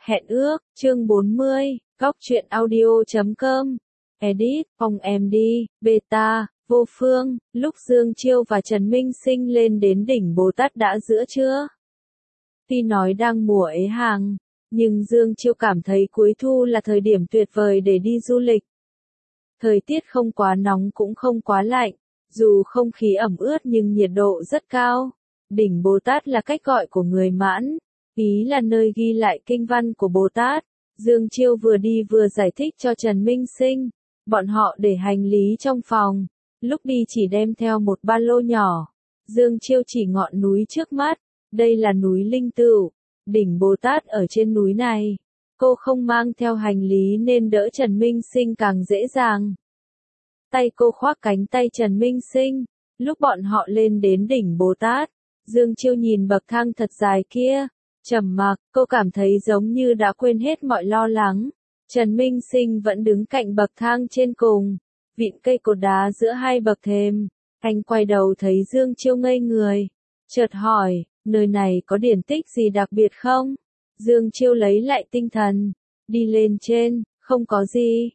Hẹn ước, chương 40, góc truyện audio.com. Edit, Phong MD, Beta, Vô Phương, lúc Dương Chiêu và Trần Minh Sinh lên đến đỉnh Bồ Tát đã giữa trưa. Tuy nói đang mùa ế hàng, nhưng Dương Chiêu cảm thấy cuối thu là thời điểm tuyệt vời để đi du lịch. Thời tiết không quá nóng cũng không quá lạnh, dù không khí ẩm ướt nhưng nhiệt độ rất cao. Đỉnh Bồ Tát là cách gọi của người Mãn, ý là nơi ghi lại kinh văn của Bồ Tát. Dương Chiêu vừa đi vừa giải thích cho Trần Minh Sinh. Bọn họ để hành lý trong phòng, lúc đi chỉ đem theo một ba lô nhỏ. Dương Chiêu chỉ ngọn núi trước mắt, đây là núi Linh Tửu, đỉnh Bồ Tát ở trên núi này. Cô không mang theo hành lý nên đỡ Trần Minh Sinh càng dễ dàng. Tay cô khoác cánh tay Trần Minh Sinh, lúc bọn họ lên đến đỉnh Bồ Tát, Dương Chiêu nhìn bậc thang thật dài kia, trầm mặc, cô cảm thấy giống như đã quên hết mọi lo lắng. Trần Minh Sinh vẫn đứng cạnh bậc thang trên cùng, vịn cây cột đá giữa hai bậc thềm. Anh quay đầu thấy Dương Chiêu ngây người, chợt hỏi, nơi này có điển tích gì đặc biệt không? Dương Chiêu lấy lại tinh thần, đi lên trên, không có gì,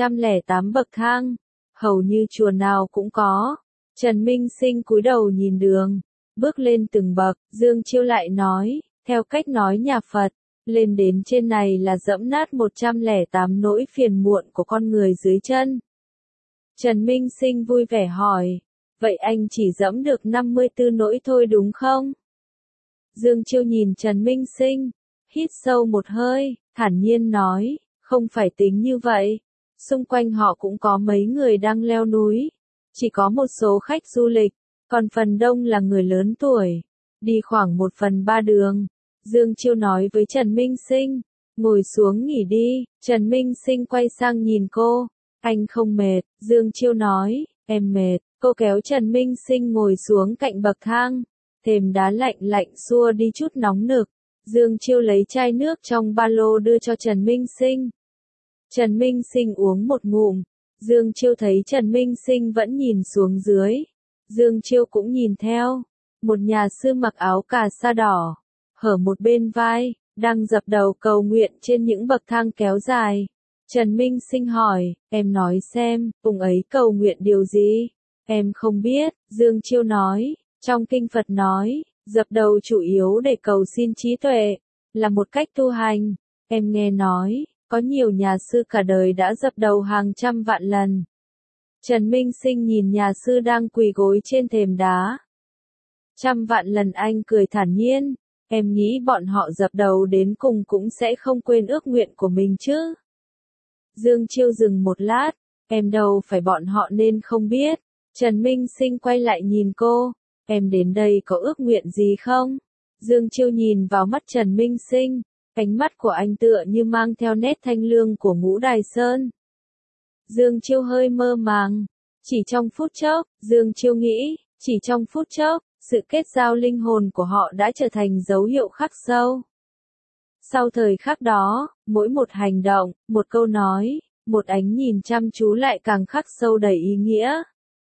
108 bậc thang, hầu như chùa nào cũng có. Trần Minh Sinh cúi đầu nhìn đường, bước lên từng bậc, Dương Chiêu lại nói, theo cách nói nhà Phật, lên đến trên này là dẫm nát 108 nỗi phiền muộn của con người dưới chân. Trần Minh Sinh vui vẻ hỏi, vậy anh chỉ dẫm được 54 nỗi thôi đúng không? Dương Chiêu nhìn Trần Minh Sinh, hít sâu một hơi, thản nhiên nói, không phải tính như vậy. Xung quanh họ cũng có mấy người đang leo núi, chỉ có một số khách du lịch, còn phần đông là người lớn tuổi, đi khoảng 1/3 đường. Dương Chiêu nói với Trần Minh Sinh, ngồi xuống nghỉ đi. Trần Minh Sinh quay sang nhìn cô, anh không mệt? Dương Chiêu nói, em mệt. Cô kéo Trần Minh Sinh ngồi xuống cạnh bậc thang, thềm đá lạnh lạnh xua đi chút nóng nực. Dương Chiêu lấy chai nước trong ba lô đưa cho Trần Minh Sinh. Trần Minh Sinh uống một ngụm, Dương Chiêu thấy Trần Minh Sinh vẫn nhìn xuống dưới. Dương Chiêu cũng nhìn theo, một nhà sư mặc áo cà sa đỏ, hở một bên vai, đang dập đầu cầu nguyện trên những bậc thang kéo dài. Trần Minh Sinh hỏi, em nói xem, ông ấy cầu nguyện điều gì? Em không biết, Dương Chiêu nói, trong kinh Phật nói, dập đầu chủ yếu để cầu xin trí tuệ, là một cách tu hành. Em nghe nói, có nhiều nhà sư cả đời đã dập đầu hàng trăm vạn lần. Trần Minh Sinh nhìn nhà sư đang quỳ gối trên thềm đá. 100 vạn lần. Anh cười thản nhiên, em nghĩ bọn họ dập đầu đến cùng cũng sẽ không quên ước nguyện của mình chứ? Dương Chiêu dừng một lát, em đâu phải bọn họ nên không biết. Trần Minh Sinh quay lại nhìn cô, em đến đây có ước nguyện gì không? Dương Chiêu nhìn vào mắt Trần Minh Sinh, ánh mắt của anh tựa như mang theo nét thanh lương của Ngũ Đài Sơn. Dương Chiêu hơi mơ màng, chỉ trong phút chốc, Dương Chiêu nghĩ, chỉ trong phút chốc, sự kết giao linh hồn của họ đã trở thành dấu hiệu khắc sâu. Sau thời khắc đó, mỗi một hành động, một câu nói, một ánh nhìn chăm chú lại càng khắc sâu đầy ý nghĩa.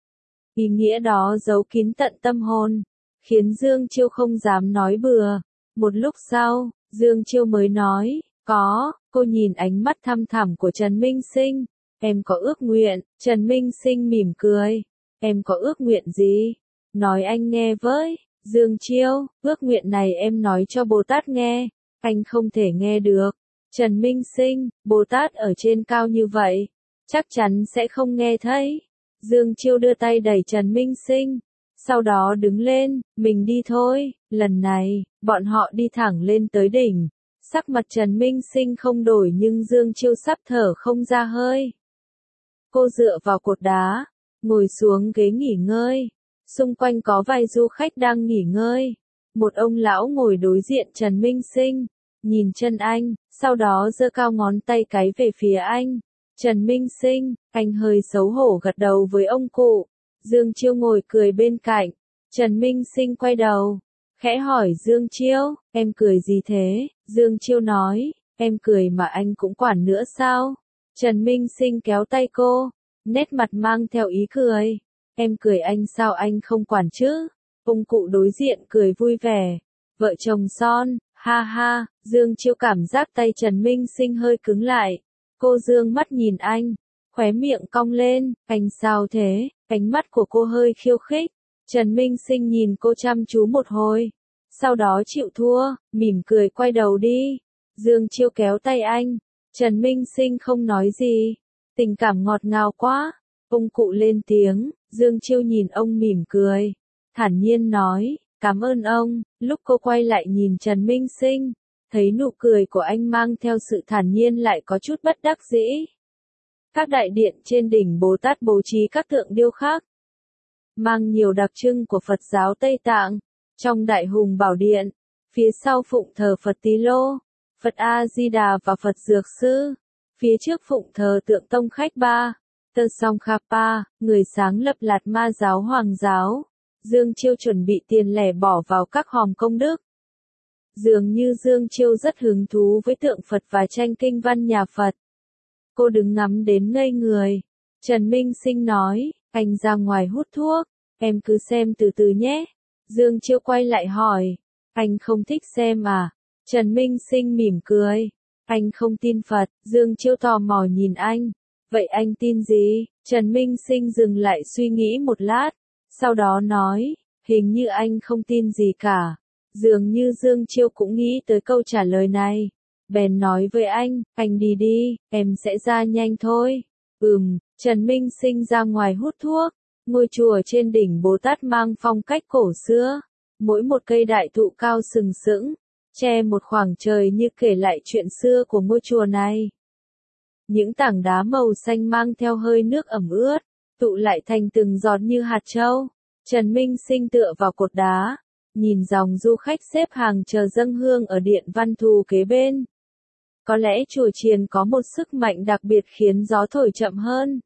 Ý nghĩa đó giấu kín tận tâm hồn, khiến Dương Chiêu không dám nói bừa. Một lúc sau, Dương Chiêu mới nói, có. Cô nhìn ánh mắt thăm thẳm của Trần Minh Sinh, em có ước nguyện? Trần Minh Sinh mỉm cười, em có ước nguyện gì? Nói anh nghe với. Dương Chiêu, ước nguyện này em nói cho Bồ Tát nghe, anh không thể nghe được. Trần Minh Sinh, Bồ Tát ở trên cao như vậy, chắc chắn sẽ không nghe thấy. Dương Chiêu đưa tay đẩy Trần Minh Sinh, sau đó đứng lên, mình đi thôi. Lần này, bọn họ đi thẳng lên tới đỉnh. Sắc mặt Trần Minh Sinh không đổi nhưng Dương Chiêu sắp thở không ra hơi. Cô dựa vào cột đá, ngồi xuống ghế nghỉ ngơi. Xung quanh có vài du khách đang nghỉ ngơi. Một ông lão ngồi đối diện Trần Minh Sinh, nhìn chân anh, sau đó giơ cao ngón tay cái về phía anh. Trần Minh Sinh, anh hơi xấu hổ gật đầu với ông cụ. Dương Chiêu ngồi cười bên cạnh. Trần Minh Sinh quay đầu, khẽ hỏi Dương Chiêu, em cười gì thế? Dương Chiêu nói, em cười mà anh cũng quản nữa sao? Trần Minh Sinh kéo tay cô, nét mặt mang theo ý cười. Em cười anh sao anh không quản chứ? Ông cụ đối diện cười vui vẻ. Vợ chồng son, Ha ha, Dương Chiêu cảm giác tay Trần Minh Sinh hơi cứng lại. Cô dương mắt nhìn anh, khóe miệng cong lên, anh sao thế, ánh mắt của cô hơi khiêu khích. Trần Minh Sinh nhìn cô chăm chú một hồi, sau đó chịu thua, mỉm cười quay đầu đi. Dương Chiêu kéo tay anh, Trần Minh Sinh không nói gì, tình cảm ngọt ngào quá. Ông cụ lên tiếng, Dương Chiêu nhìn ông mỉm cười, thản nhiên nói, cảm ơn ông. Lúc cô quay lại nhìn Trần Minh Sinh, thấy nụ cười của anh mang theo sự thản nhiên lại có chút bất đắc dĩ. Các đại điện trên đỉnh Bồ Tát bố trí các tượng điêu khắc, mang nhiều đặc trưng của Phật giáo Tây Tạng. Trong Đại Hùng Bảo Điện, phía sau phụng thờ Phật Tỳ Lô, Phật A-di-đà và Phật Dược Sư. Phía trước phụng thờ tượng Tông Khách Ba, Tơ Song Khapa, người sáng lập Lạt Ma giáo Hoàng giáo. Dương Chiêu chuẩn bị tiền lẻ bỏ vào các hòm công đức. Dường như Dương Chiêu rất hứng thú với tượng Phật và tranh kinh văn nhà Phật. Cô đứng ngắm đến ngây người. Trần Minh Sinh nói, anh ra ngoài hút thuốc, em cứ xem từ từ nhé. Dương Chiêu quay lại hỏi, anh không thích xem à? Trần Minh Sinh mỉm cười, anh không tin Phật. Dương Chiêu tò mò nhìn anh, vậy anh tin gì? Trần Minh Sinh dừng lại suy nghĩ một lát, sau đó nói, hình như anh không tin gì cả. Dường như Dương Chiêu cũng nghĩ tới câu trả lời này, bèn nói với anh đi đi, em sẽ ra nhanh thôi. Trần Minh Sinh ra ngoài hút thuốc. Ngôi chùa trên đỉnh Bồ Tát mang phong cách cổ xưa, mỗi một cây đại thụ cao sừng sững, che một khoảng trời như kể lại chuyện xưa của ngôi chùa này. Những tảng đá màu xanh mang theo hơi nước ẩm ướt, tụ lại thành từng giọt như hạt châu. Trần Minh Sinh tựa vào cột đá, nhìn dòng du khách xếp hàng chờ dâng hương ở điện Văn Thù kế bên. Có lẽ chùa chiền có một sức mạnh đặc biệt khiến gió thổi chậm hơn,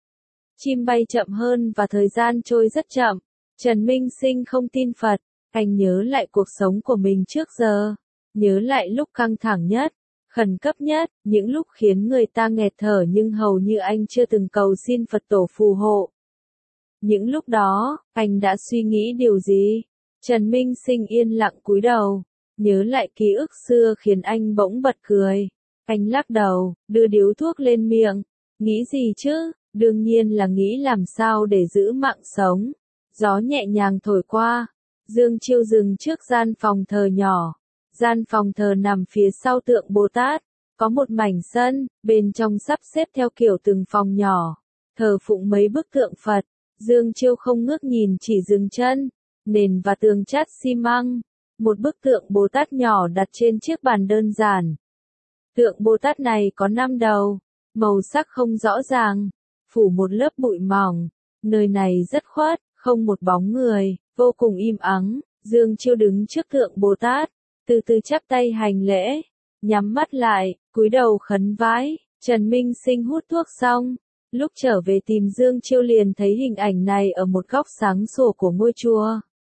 chim bay chậm hơn và thời gian trôi rất chậm. Trần Minh Sinh không tin Phật, anh nhớ lại cuộc sống của mình trước giờ, nhớ lại lúc căng thẳng nhất, khẩn cấp nhất, những lúc khiến người ta nghẹt thở nhưng hầu như anh chưa từng cầu xin Phật tổ phù hộ. Những lúc đó, anh đã suy nghĩ điều gì? Trần Minh Sinh yên lặng cúi đầu, nhớ lại ký ức xưa khiến anh bỗng bật cười. Anh lắc đầu, đưa điếu thuốc lên miệng, nghĩ gì chứ? Đương nhiên là nghĩ làm sao để giữ mạng sống. Gió nhẹ nhàng thổi qua, Dương Chiêu dừng trước gian phòng thờ nhỏ. Gian phòng thờ nằm phía sau tượng Bồ Tát, có một mảnh sân, bên trong sắp xếp theo kiểu từng phòng nhỏ, thờ phụng mấy bức tượng Phật. Dương Chiêu không ngước nhìn chỉ dừng chân, nền và tường chát xi măng, một bức tượng Bồ Tát nhỏ đặt trên chiếc bàn đơn giản. Tượng Bồ Tát này có 5 đầu, màu sắc không rõ ràng, phủ một lớp bụi mỏng. Nơi này rất khuất, không một bóng người, vô cùng im ắng. Dương Chiêu đứng trước tượng Bồ Tát, từ từ chắp tay hành lễ, nhắm mắt lại, cúi đầu khấn vái. Trần Minh Sinh hút thuốc xong, lúc trở về tìm Dương Chiêu liền thấy hình ảnh này ở một góc sáng sủa của ngôi chùa.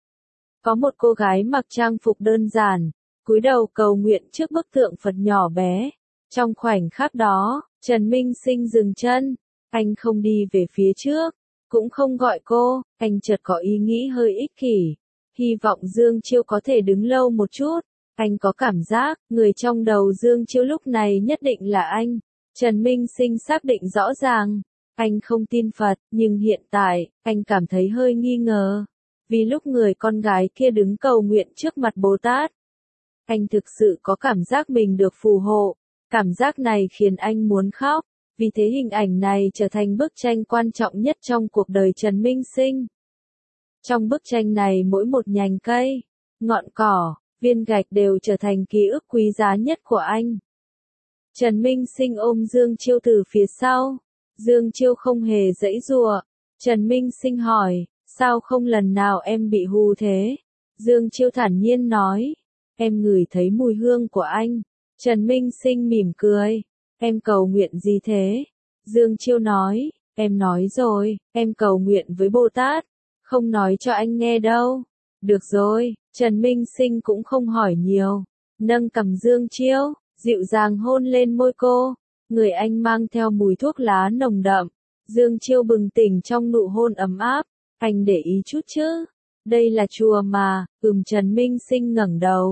Có một cô gái mặc trang phục đơn giản, cúi đầu cầu nguyện trước bức tượng Phật nhỏ bé. Trong khoảnh khắc đó, Trần Minh Sinh dừng chân, anh không đi về phía trước, cũng không gọi cô, anh chợt có ý nghĩ hơi ích kỷ, hy vọng Dương Chiêu có thể đứng lâu một chút. Anh có cảm giác, người trong đầu Dương Chiêu lúc này nhất định là anh. Trần Minh Sinh xác định rõ ràng, anh không tin Phật, nhưng hiện tại, anh cảm thấy hơi nghi ngờ. Vì lúc người con gái kia đứng cầu nguyện trước mặt Bồ Tát, anh thực sự có cảm giác mình được phù hộ. Cảm giác này khiến anh muốn khóc, vì thế hình ảnh này trở thành bức tranh quan trọng nhất trong cuộc đời Trần Minh Sinh. Trong bức tranh này mỗi một nhành cây, ngọn cỏ, viên gạch đều trở thành ký ức quý giá nhất của anh. Trần Minh Sinh ôm Dương Chiêu từ phía sau. Dương Chiêu không hề giãy giụa. Trần Minh Sinh hỏi, sao không lần nào em bị hù thế? Dương Chiêu thản nhiên nói, em ngửi thấy mùi hương của anh. Trần Minh Sinh mỉm cười, em cầu nguyện gì thế? Dương Chiêu nói, em nói rồi, em cầu nguyện với Bồ Tát, không nói cho anh nghe đâu. Được rồi, Trần Minh Sinh cũng không hỏi nhiều, nâng cầm Dương Chiêu, dịu dàng hôn lên môi cô. Người anh mang theo mùi thuốc lá nồng đậm. Dương Chiêu bừng tỉnh trong nụ hôn ấm áp. Anh để ý chút chứ? Đây là chùa mà. Trần Minh Sinh ngẩng đầu,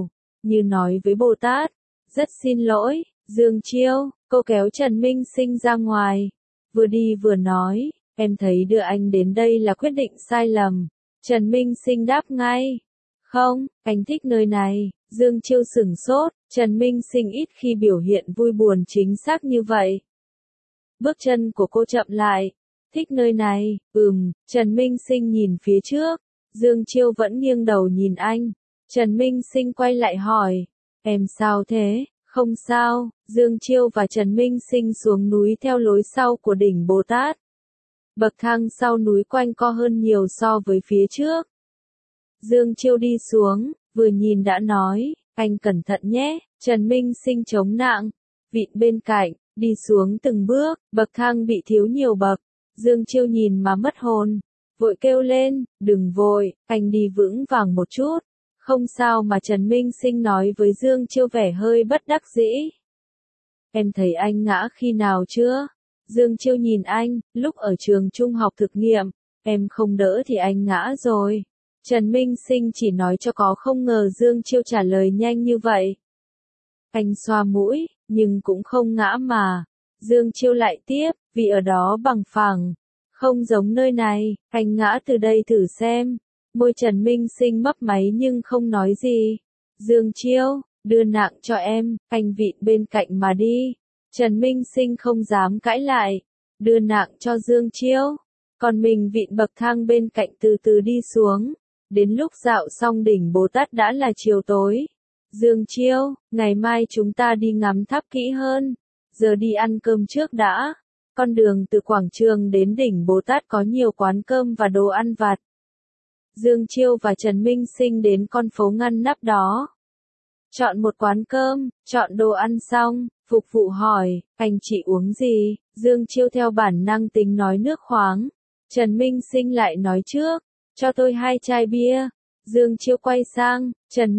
như nói với Bồ Tát. Rất xin lỗi, Dương Chiêu, cô kéo Trần Minh Sinh ra ngoài. Vừa đi vừa nói, em thấy đưa anh đến đây là quyết định sai lầm. Trần Minh Sinh đáp ngay. Không, anh thích nơi này. Dương Chiêu sửng sốt, Trần Minh Sinh ít khi biểu hiện vui buồn chính xác như vậy. Bước chân của cô chậm lại. Thích nơi này, Trần Minh Sinh nhìn phía trước. Dương Chiêu vẫn nghiêng đầu nhìn anh. Trần Minh Sinh quay lại hỏi. Em sao thế? Không sao, Dương Chiêu và Trần Minh Sinh xuống núi theo lối sau của đỉnh Bồ Tát. Bậc thang sau núi quanh co hơn nhiều so với phía trước. Dương Chiêu đi xuống, vừa nhìn đã nói, anh cẩn thận nhé. Trần Minh Sinh chống nạng, vịn bên cạnh, đi xuống từng bước, bậc thang bị thiếu nhiều bậc. Dương Chiêu nhìn mà mất hồn, vội kêu lên, đừng vội, anh đi vững vàng một chút. Không sao mà Trần Minh Sinh nói với Dương Chiêu vẻ hơi bất đắc dĩ. Em thấy anh ngã khi nào chưa? Dương Chiêu nhìn anh, lúc ở trường trung học thực nghiệm, em không đỡ thì anh ngã rồi. Trần Minh Sinh chỉ nói cho có không ngờ Dương Chiêu trả lời nhanh như vậy. Anh xoa mũi, nhưng cũng không ngã mà. Dương Chiêu lại tiếp, vì ở đó bằng phẳng. Không giống nơi này, anh ngã từ đây thử xem. Môi Trần Minh Sinh mấp máy nhưng không nói gì. Dương Chiêu, đưa nạng cho em, anh vịn bên cạnh mà đi. Trần Minh Sinh không dám cãi lại. Đưa nạng cho Dương Chiêu. Còn mình vịn bậc thang bên cạnh từ từ đi xuống. Đến lúc dạo xong đỉnh Bồ Tát đã là chiều tối. Dương Chiêu, ngày mai chúng ta đi ngắm tháp kỹ hơn. Giờ đi ăn cơm trước đã. Con đường từ quảng trường đến đỉnh Bồ Tát có nhiều quán cơm và đồ ăn vặt. Dương Chiêu và Trần Minh Sinh đến con phố ngăn nắp đó. Chọn một quán cơm, chọn đồ ăn xong, phục vụ hỏi, anh chị uống gì? Dương Chiêu theo bản năng tính nói nước khoáng. Trần Minh Sinh lại nói trước, cho tôi 2 chai bia. Dương Chiêu quay sang, Trần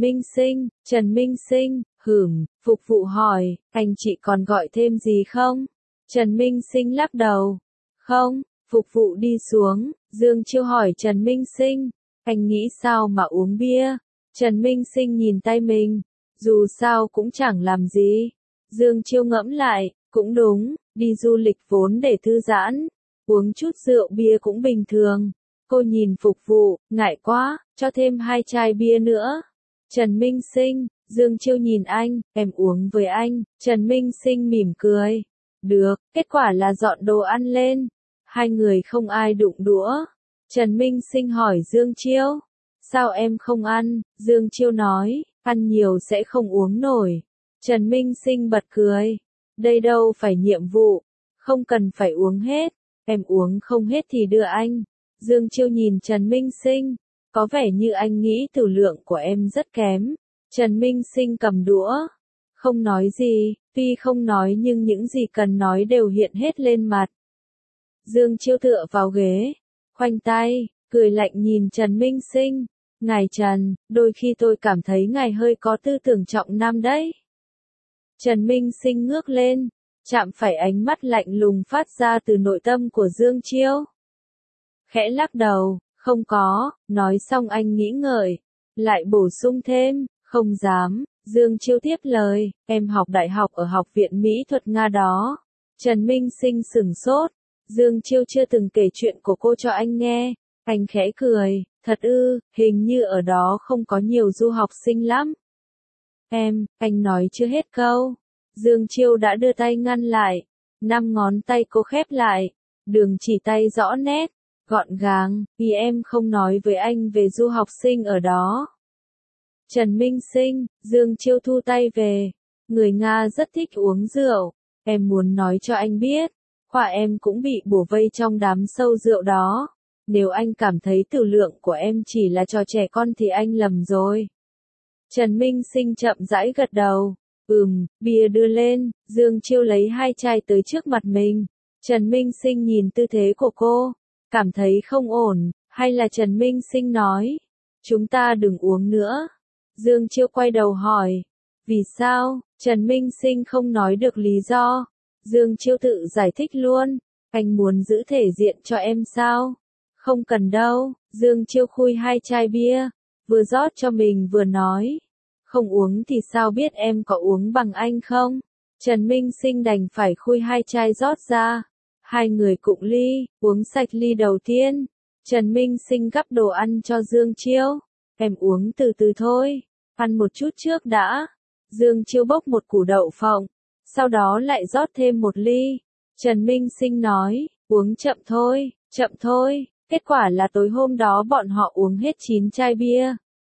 Minh Sinh, phục vụ hỏi, anh chị còn gọi thêm gì không? Trần Minh Sinh lắc đầu. Không, phục vụ đi xuống, Dương Chiêu hỏi Trần Minh Sinh, anh nghĩ sao mà uống bia? Trần Minh Sinh nhìn tay mình, dù sao cũng chẳng làm gì. Dương Chiêu ngẫm lại, cũng đúng, đi du lịch vốn để thư giãn, uống chút rượu bia cũng bình thường. Cô nhìn phục vụ, ngại quá, cho thêm 2 chai bia nữa. Trần Minh Sinh, Dương Chiêu nhìn anh, em uống với anh. Trần Minh Sinh mỉm cười. Được, kết quả là dọn đồ ăn lên. Hai người không ai đụng đũa. Trần Minh Sinh hỏi Dương Chiêu. Sao em không ăn? Dương Chiêu nói, ăn nhiều sẽ không uống nổi. Trần Minh Sinh bật cười. Đây đâu phải nhiệm vụ. Không cần phải uống hết. Em uống không hết thì đưa anh. Dương Chiêu nhìn Trần Minh Sinh. Có vẻ như anh nghĩ tử lượng của em rất kém. Trần Minh Sinh cầm đũa. Không nói gì, tuy không nói nhưng những gì cần nói đều hiện hết lên mặt. Dương Chiêu tựa vào ghế, khoanh tay, cười lạnh nhìn Trần Minh Sinh. Ngài Trần, đôi khi tôi cảm thấy ngài hơi có tư tưởng trọng nam đấy. Trần Minh Sinh ngước lên, chạm phải ánh mắt lạnh lùng phát ra từ nội tâm của Dương Chiêu. Khẽ lắc đầu, không có, nói xong anh nghĩ ngợi, lại bổ sung thêm, không dám. Dương Chiêu tiếp lời, em học đại học ở Học viện Mỹ thuật Nga đó. Trần Minh Sinh sửng sốt. Dương Chiêu chưa từng kể chuyện của cô cho anh nghe. Anh khẽ cười, thật ư, hình như ở đó không có nhiều du học sinh lắm. Anh nói chưa hết câu. Dương Chiêu đã đưa tay ngăn lại. 5 ngón tay cô khép lại. Đường chỉ tay rõ nét, gọn gàng, vì em không nói với anh về du học sinh ở đó. Trần Minh Sinh, Dương Chiêu thu tay về. Người Nga rất thích uống rượu. Em muốn nói cho anh biết, khoa em cũng bị bủa vây trong đám sâu rượu đó. Nếu anh cảm thấy tử lượng của em chỉ là trò trẻ con thì anh lầm rồi. Trần Minh Sinh chậm rãi gật đầu. Bia đưa lên. Dương Chiêu lấy 2 chai tới trước mặt mình. Trần Minh Sinh nhìn tư thế của cô, cảm thấy không ổn, hay là Trần Minh Sinh nói, chúng ta đừng uống nữa. Dương Chiêu quay đầu hỏi, vì sao? Trần Minh Sinh không nói được lý do. Dương Chiêu tự giải thích luôn, anh muốn giữ thể diện cho em sao? Không cần đâu. Dương Chiêu khui 2 chai bia, vừa rót cho mình vừa nói, Không uống thì sao biết em có uống bằng anh không? Trần Minh Sinh đành phải khui 2 chai rót ra. Hai người cụng ly, uống sạch ly đầu tiên. Trần Minh Sinh gắp đồ ăn cho Dương Chiêu. Em uống từ từ thôi, ăn một chút trước đã. Dương Chiêu bốc một củ đậu phộng, sau đó lại rót thêm một ly. Trần Minh Sinh nói, uống chậm thôi, chậm thôi. Kết quả là tối hôm đó bọn họ uống hết 9 chai bia.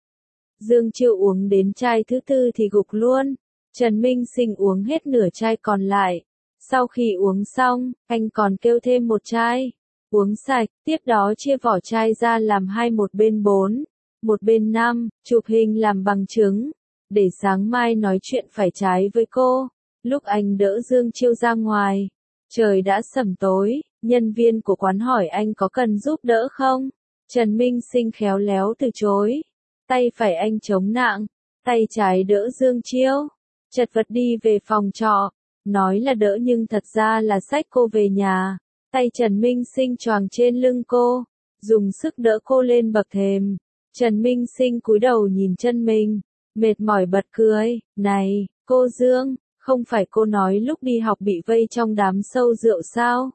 Dương Chiêu uống đến chai thứ 4 thì gục luôn. Trần Minh Sinh uống hết nửa chai còn lại. Sau khi uống xong, anh còn kêu thêm một chai. Uống sạch, tiếp đó chia vỏ chai ra làm hai, một bên 4, một bên 5, chụp hình làm bằng chứng. Để sáng mai nói chuyện phải trái với cô. Lúc anh đỡ Dương Chiêu ra ngoài, trời đã sẩm tối, nhân viên của quán hỏi anh có cần giúp đỡ không? Trần Minh Sinh khéo léo từ chối. Tay phải anh chống nạng, tay trái đỡ Dương Chiêu. Chật vật đi về phòng trọ. Nói là đỡ nhưng thật ra là xách cô về nhà. Tay Trần Minh Sinh choàng trên lưng cô, dùng sức đỡ cô lên bậc thềm. Trần Minh Sinh cúi đầu nhìn chân mình, mệt mỏi bật cười. Này, cô Dương, không phải cô nói lúc đi học bị vây trong đám sâu rượu sao?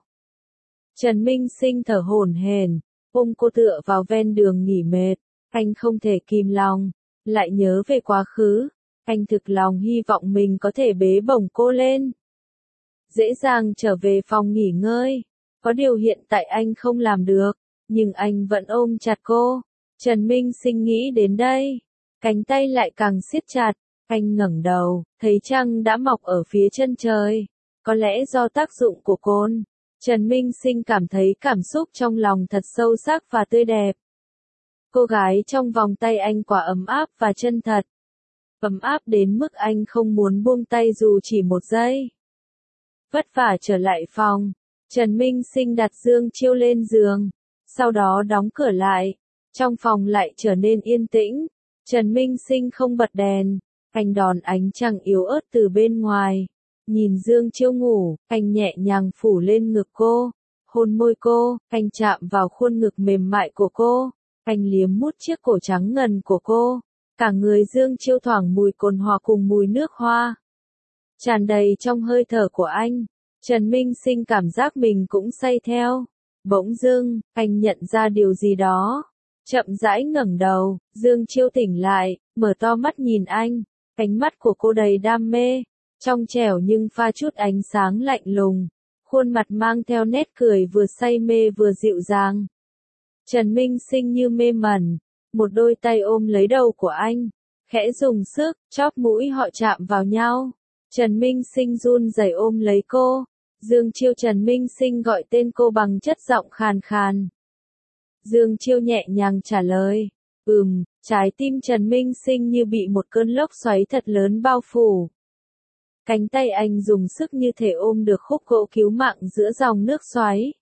Trần Minh Sinh thở hổn hển, ôm cô tựa vào ven đường nghỉ mệt. Anh không thể kìm lòng, lại nhớ về quá khứ. Anh thực lòng hy vọng mình có thể bế bổng cô lên, dễ dàng trở về phòng nghỉ ngơi. Có điều hiện tại anh không làm được, nhưng anh vẫn ôm chặt cô. Trần Minh Sinh nghĩ đến đây, cánh tay lại càng siết chặt. Anh ngẩng đầu, thấy trăng đã mọc ở phía chân trời. Có lẽ do tác dụng của cồn, Trần Minh Sinh cảm thấy cảm xúc trong lòng thật sâu sắc và tươi đẹp. Cô gái trong vòng tay anh quả ấm áp và chân thật. Ấm áp đến mức anh không muốn buông tay dù chỉ một giây. Vất vả trở lại phòng, Trần Minh Sinh đặt Dương Chiêu lên giường, sau đó đóng cửa lại. Trong phòng lại trở nên yên tĩnh. Trần Minh Sinh không bật đèn, anh đón ánh trăng yếu ớt từ bên ngoài. Nhìn Dương Chiêu ngủ, anh nhẹ nhàng phủ lên ngực cô, hôn môi cô, anh chạm vào khuôn ngực mềm mại của cô, anh liếm mút chiếc cổ trắng ngần của cô. Cả người Dương Chiêu thoảng mùi cồn hòa cùng mùi nước hoa, tràn đầy trong hơi thở của anh. Trần Minh Sinh cảm giác mình cũng say theo. Bỗng dưng, anh nhận ra điều gì đó. Chậm rãi ngẩng đầu, Dương Chiêu tỉnh lại, mở to mắt nhìn anh. Ánh mắt của cô đầy đam mê, trong trẻo nhưng pha chút ánh sáng lạnh lùng. Khuôn mặt mang theo nét cười vừa say mê vừa dịu dàng. Trần Minh Sinh như mê mẩn, một đôi tay ôm lấy đầu của anh, khẽ dùng sức, chóp mũi họ chạm vào nhau. Trần Minh Sinh run rẩy ôm lấy cô. Dương Chiêu Trần Minh Sinh gọi tên cô bằng chất giọng khàn khàn. Dương Chiêu nhẹ nhàng trả lời. Trái tim Trần Minh Sinh như bị một cơn lốc xoáy thật lớn bao phủ. Cánh tay anh dùng sức như thể ôm được khúc gỗ cứu mạng giữa dòng nước xoáy.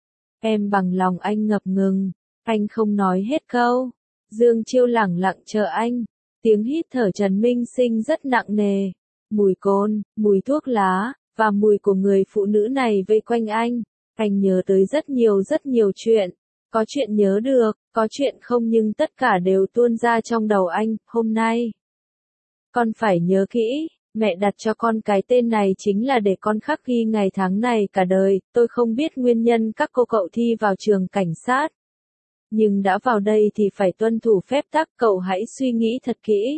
Em bằng lòng anh ngập ngừng. Anh không nói hết câu. Dương Chiêu lẳng lặng chờ anh. Tiếng hít thở Trần Minh Sinh rất nặng nề. Mùi cồn, mùi thuốc lá, và mùi của người phụ nữ này vây quanh anh. Anh nhớ tới rất nhiều chuyện. Có chuyện nhớ được, có chuyện không, nhưng tất cả đều tuôn ra trong đầu anh. Hôm nay, con phải nhớ kỹ, mẹ đặt cho con cái tên này chính là để con khắc ghi ngày tháng này cả đời. Tôi không biết nguyên nhân các cô cậu thi vào trường cảnh sát, nhưng đã vào đây thì phải tuân thủ phép tắc. Cậu hãy suy nghĩ thật kỹ.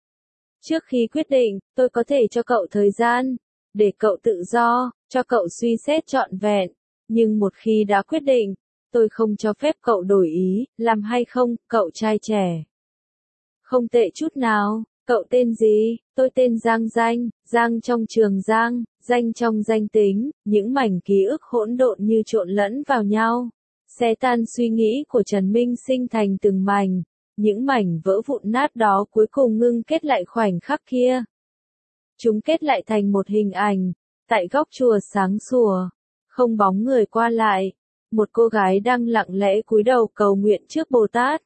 Trước khi quyết định, tôi có thể cho cậu thời gian, để cậu tự do, cho cậu suy xét trọn vẹn. Nhưng một khi đã quyết định, tôi không cho phép cậu đổi ý, làm hay không, cậu trai trẻ. Không tệ chút nào. Cậu tên gì? Tôi tên Giang Danh, Giang trong trường Giang, danh trong danh tính. Những mảnh ký ức hỗn độn như trộn lẫn vào nhau, xé tan suy nghĩ của Trần Minh Sinh thành từng mảnh. Những mảnh vỡ vụn nát đó cuối cùng ngưng kết lại khoảnh khắc kia. Chúng kết lại thành một hình ảnh. Tại góc chùa sáng sủa, không bóng người qua lại, một cô gái đang lặng lẽ cúi đầu cầu nguyện trước Bồ Tát.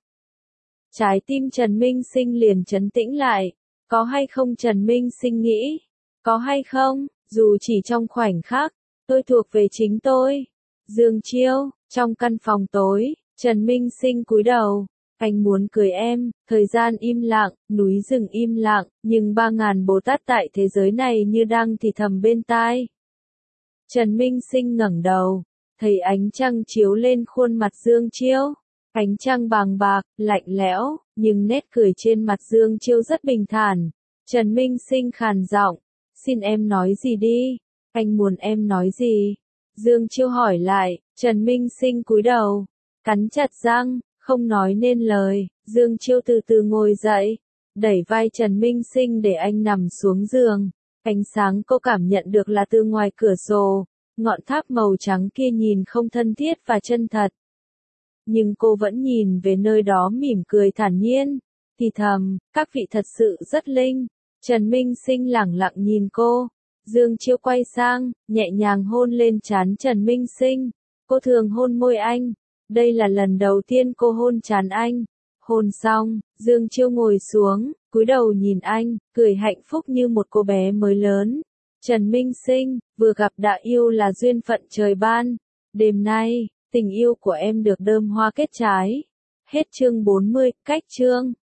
Trái tim Trần Minh Sinh liền trấn tĩnh lại. Có hay không, Trần Minh Sinh nghĩ. Có hay không, dù chỉ trong khoảnh khắc, tôi thuộc về chính tôi. Dương Chiêu, trong căn phòng tối, Trần Minh Sinh cúi đầu. anh muốn cưới em. Thời gian im lặng, núi rừng im lặng, nhưng 3.000 Bồ Tát tại thế giới này như đang thì thầm bên tai. Trần Minh Sinh ngẩng đầu, thấy ánh trăng chiếu lên khuôn mặt Dương Chiêu. Ánh trăng bàng bạc, lạnh lẽo, nhưng nét cười trên mặt Dương Chiêu rất bình thản. Trần Minh Sinh khàn giọng, xin em nói gì đi, anh muốn em nói gì? Dương Chiêu hỏi lại, Trần Minh Sinh cúi đầu, cắn chặt răng, không nói nên lời. Dương Chiêu từ từ ngồi dậy, đẩy vai Trần Minh Sinh để anh nằm xuống giường. Ánh sáng cô cảm nhận được là từ ngoài cửa sổ, ngọn tháp màu trắng kia nhìn không thân thiết và chân thật. Nhưng cô vẫn nhìn về nơi đó mỉm cười thản nhiên, thì thầm, các vị thật sự rất linh. Trần Minh Sinh lẳng lặng nhìn cô. Dương Chiêu quay sang, nhẹ nhàng hôn lên trán Trần Minh Sinh. Cô thường hôn môi anh. Đây là lần đầu tiên cô hôn trán anh. Hôn xong, Dương Chiêu ngồi xuống, cúi đầu nhìn anh, cười hạnh phúc như một cô bé mới lớn. Trần Minh Sinh, vừa gặp đã yêu là duyên phận trời ban. Đêm nay, tình yêu của em được đơm hoa kết trái. Hết chương 40, cách chương.